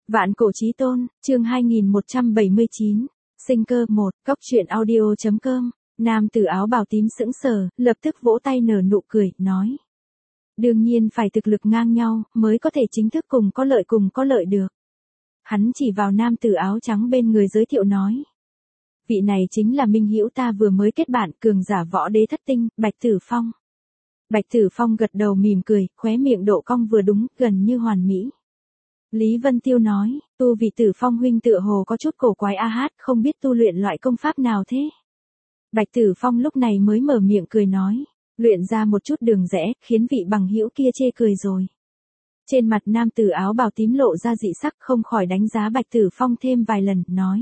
Vạn cổ chí tôn, chương 2179, sinh cơ 1, cóc truyện audio.com, nam tử áo bào tím sững sờ, lập tức vỗ tay nở nụ cười, nói. Đương nhiên phải thực lực ngang nhau, mới có thể chính thức cùng có lợi được. Hắn chỉ vào nam tử áo trắng bên người giới thiệu nói. Vị này chính là minh hữu ta vừa mới kết bạn, cường giả võ đế thất tinh, Bạch Tử Phong. Bạch Tử Phong gật đầu mỉm cười, khóe miệng độ cong vừa đúng, gần như hoàn mỹ. Lý Vân Tiêu nói, tu vị Tử Phong huynh tựa hồ có chút cổ quái không biết tu luyện loại công pháp nào thế. Bạch Tử Phong lúc này mới mở miệng cười nói, luyện ra một chút đường rẽ, khiến vị bằng hữu kia chê cười rồi. Trên mặt nam tử áo bào tím lộ ra dị sắc, không khỏi đánh giá Bạch Tử Phong thêm vài lần, nói.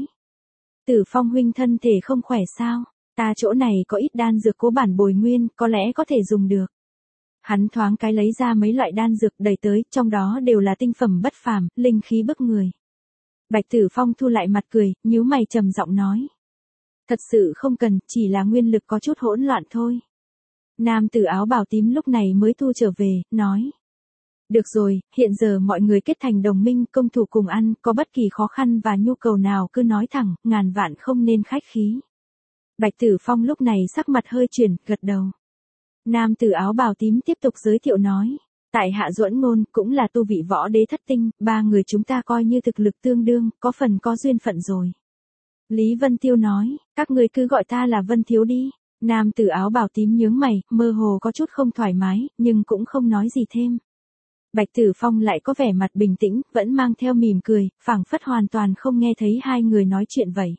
Tử Phong huynh thân thể không khỏe sao, ta chỗ này có ít đan dược cố bản bồi nguyên, có lẽ có thể dùng được. Hắn thoáng cái lấy ra mấy loại đan dược đẩy tới, trong đó đều là tinh phẩm bất phàm, linh khí bức người. Bạch Tử Phong thu lại mặt cười, nhíu mày trầm giọng nói. Thật sự không cần, chỉ là nguyên lực có chút hỗn loạn thôi. Nam tử áo bào tím lúc này mới thu trở về, nói. Được rồi, hiện giờ mọi người kết thành đồng minh, công thủ cùng ăn, có bất kỳ khó khăn và nhu cầu nào cứ nói thẳng, ngàn vạn không nên khách khí. Bạch Tử Phong lúc này sắc mặt hơi chuyển, gật đầu. Nam tử áo bào tím tiếp tục giới thiệu nói. Tại hạ Duẫn Ngôn cũng là tu vị võ đế thất tinh, ba người chúng ta coi như thực lực tương đương, có phần có duyên phận rồi. Lý Vân Tiêu nói, các người cứ gọi ta là Vân Thiếu đi. Nam tử áo bào tím nhướng mày, mơ hồ có chút không thoải mái, nhưng cũng không nói gì thêm. Bạch Tử Phong lại có vẻ mặt bình tĩnh, vẫn mang theo mỉm cười, phảng phất hoàn toàn không nghe thấy hai người nói chuyện vậy.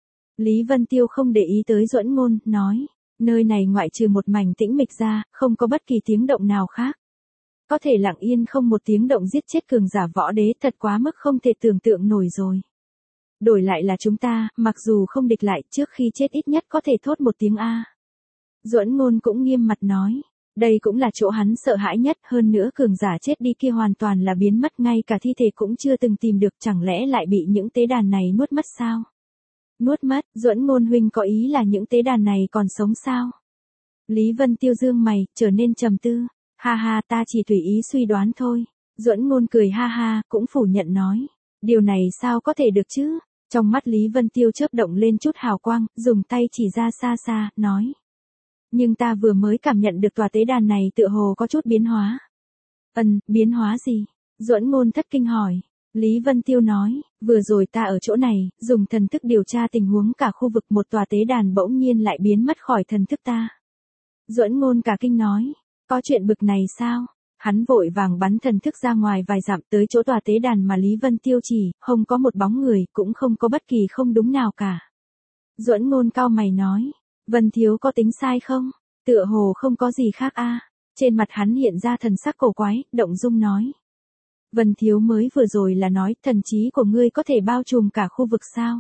Lý Vân Tiêu không để ý tới Duẫn Ngôn, nói, nơi này ngoại trừ một mảnh tĩnh mịch ra, không có bất kỳ tiếng động nào khác. Có thể lặng yên không một tiếng động giết chết cường giả võ đế, thật quá mức không thể tưởng tượng nổi rồi. Đổi lại là chúng ta, mặc dù không địch lại, trước khi chết ít nhất có thể thốt một tiếng A. Duẫn Ngôn cũng nghiêm mặt nói. Đây cũng là chỗ hắn sợ hãi nhất, hơn nữa cường giả chết đi kia hoàn toàn là biến mất, ngay cả thi thể cũng chưa từng tìm được, chẳng lẽ lại bị những tế đàn này nuốt mất sao? Nuốt mất, Duẫn Ngôn huynh có ý là những tế đàn này còn sống sao? Lý Vân Tiêu dương mày, trở nên trầm tư. Ha ha, ta chỉ tùy ý suy đoán thôi. Duẫn Ngôn cười ha ha, cũng phủ nhận nói. Điều này sao có thể được chứ? Trong mắt Lý Vân Tiêu chớp động lên chút hào quang, dùng tay chỉ ra xa xa, nói. Nhưng ta vừa mới cảm nhận được tòa tế đàn này tựa hồ có chút biến hóa. Biến hóa gì? Duẫn Ngôn thất kinh hỏi. Lý Vân Tiêu nói, vừa rồi ta ở chỗ này, dùng thần thức điều tra tình huống cả khu vực, một tòa tế đàn bỗng nhiên lại biến mất khỏi thần thức ta. Duẫn Ngôn cả kinh nói, có chuyện bực này sao? Hắn vội vàng bắn thần thức ra ngoài vài dặm tới chỗ tòa tế đàn mà Lý Vân Tiêu chỉ, không có một bóng người, cũng không có bất kỳ không đúng nào cả. Duẫn Ngôn cau mày nói. Vân Thiếu có tính sai không? Tựa hồ không có gì khác Trên mặt hắn hiện ra thần sắc cổ quái, động dung nói. Vân Thiếu mới vừa rồi là nói, thần trí của ngươi có thể bao trùm cả khu vực sao?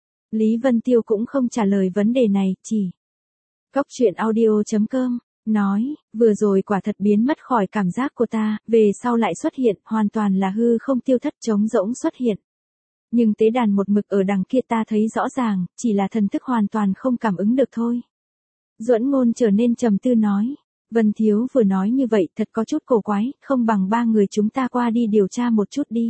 Lý Vân Tiêu cũng không trả lời vấn đề này, chỉ. Cóc truyện audio.com, nói, vừa rồi quả thật biến mất khỏi cảm giác của ta, về sau lại xuất hiện, hoàn toàn là hư không tiêu thất, trống rỗng xuất hiện. Nhưng tế đàn một mực ở đằng kia ta thấy rõ ràng, chỉ là thần thức hoàn toàn không cảm ứng được thôi. Duẫn Ngôn trở nên trầm tư nói. Vân Thiếu vừa nói như vậy thật có chút cổ quái, không bằng ba người chúng ta qua đi điều tra một chút đi.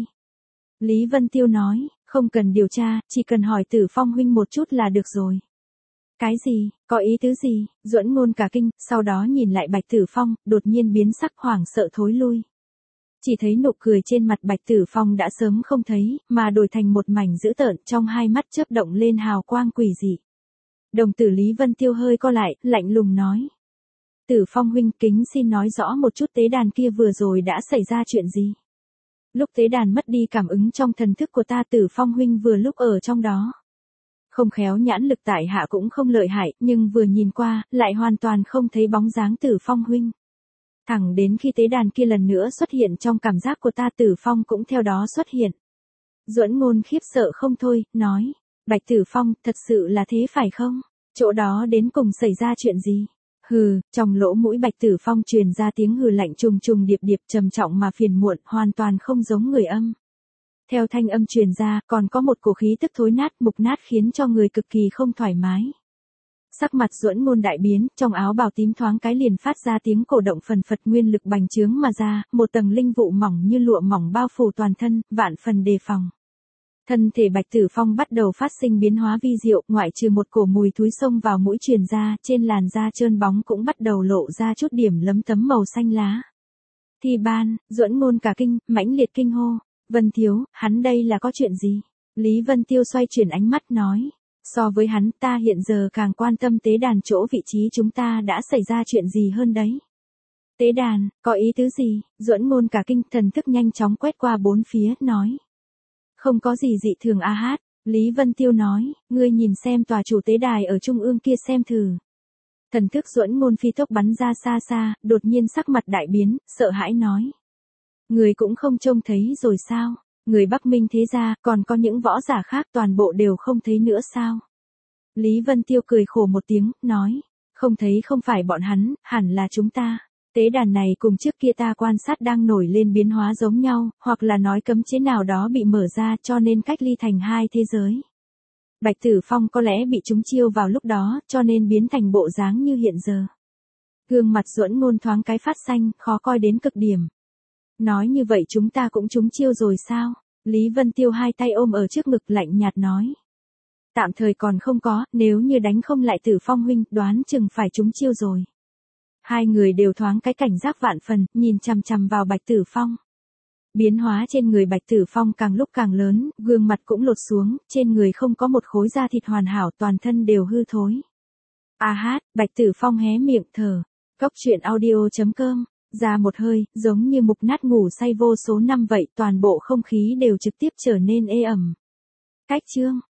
Lý Vân Tiêu nói, không cần điều tra, chỉ cần hỏi Tử Phong huynh một chút là được rồi. Cái gì, có ý tứ gì? Duẫn Ngôn cả kinh, sau đó nhìn lại Bạch Tử Phong, đột nhiên biến sắc hoảng sợ thối lui. Chỉ thấy nụ cười trên mặt Bạch Tử Phong đã sớm không thấy, mà đổi thành một mảnh dữ tợn, trong hai mắt chớp động lên hào quang quỷ dị. Đồng tử Lý Vân Tiêu hơi co lại, lạnh lùng nói. Tử Phong huynh, kính xin nói rõ một chút tế đàn kia vừa rồi đã xảy ra chuyện gì? Lúc tế đàn mất đi cảm ứng trong thần thức của ta, Tử Phong huynh vừa lúc ở trong đó. Không khéo nhãn lực tại hạ cũng không lợi hại, nhưng vừa nhìn qua, lại hoàn toàn không thấy bóng dáng Tử Phong huynh. Thẳng đến khi tế đàn kia lần nữa xuất hiện trong cảm giác của ta, Tử Phong cũng theo đó xuất hiện. Duẫn Ngôn khiếp sợ không thôi, nói. Bạch Tử Phong, thật sự là thế phải không? Chỗ đó đến cùng xảy ra chuyện gì? Hừ, trong lỗ mũi Bạch Tử Phong truyền ra tiếng hừ lạnh trùng trùng điệp điệp, trầm trọng mà phiền muộn, hoàn toàn không giống người âm. Theo thanh âm truyền ra, còn có một cổ khí tức thối nát, mục nát khiến cho người cực kỳ không thoải mái. Sắc mặt Duẫn Ngôn đại biến, trong áo bào tím thoáng cái liền phát ra tiếng cổ động phần phật, nguyên lực bành trướng mà ra, một tầng linh vụ mỏng như lụa mỏng bao phủ toàn thân, vạn phần đề phòng. Thân thể Bạch Tử Phong bắt đầu phát sinh biến hóa vi diệu, ngoại trừ một cổ mùi thúi xông vào mũi truyền ra, trên làn da trơn bóng cũng bắt đầu lộ ra chút điểm lấm tấm màu xanh lá. Thi Ban, Duẫn Ngôn cả kinh, mãnh liệt kinh hô, Vân thiếu, hắn đây là có chuyện gì? Lý Vân Tiêu xoay chuyển ánh mắt nói, so với hắn ta hiện giờ càng quan tâm tế đàn chỗ vị trí chúng ta đã xảy ra chuyện gì hơn đấy. Tế đàn, có ý tứ gì? Duẫn Ngôn cả kinh, thần thức nhanh chóng quét qua bốn phía, nói. Không có gì dị thường a hát. Lý Vân Tiêu nói, ngươi nhìn xem tòa chủ tế đài ở trung ương kia xem thử. Thần thức Duẫn Ngôn phi tốc bắn ra xa xa, đột nhiên sắc mặt đại biến, sợ hãi nói. Người cũng không trông thấy rồi sao? Người Bắc Minh thế gia, còn có những võ giả khác toàn bộ đều không thấy nữa sao? Lý Vân Tiêu cười khổ một tiếng, nói. Không thấy không phải bọn hắn, hẳn là chúng ta. Tế đàn này cùng trước kia ta quan sát đang nổi lên biến hóa giống nhau, hoặc là nói cấm chế nào đó bị mở ra cho nên cách ly thành hai thế giới. Bạch Tử Phong có lẽ bị chúng chiêu vào lúc đó, cho nên biến thành bộ dáng như hiện giờ. Gương mặt Duẫn Ngôn thoáng cái phát xanh, khó coi đến cực điểm. Nói như vậy chúng ta cũng trúng chiêu rồi sao? Lý Vân Tiêu hai tay ôm ở trước ngực lạnh nhạt nói. Tạm thời còn không có, nếu như đánh không lại Tử Phong huynh, đoán chừng phải trúng chiêu rồi. Hai người đều thoáng cái cảnh giác vạn phần, nhìn chằm chằm vào Bạch Tử Phong. Biến hóa trên người Bạch Tử Phong càng lúc càng lớn, gương mặt cũng lột xuống, trên người không có một khối da thịt hoàn hảo, toàn thân đều hư thối. A hát, Bạch Tử Phong hé miệng thở. Cốc truyện audio.com, ra một hơi, giống như mục nát ngủ say vô số năm vậy, toàn bộ không khí đều trực tiếp trở nên ê ẩm. Cách chương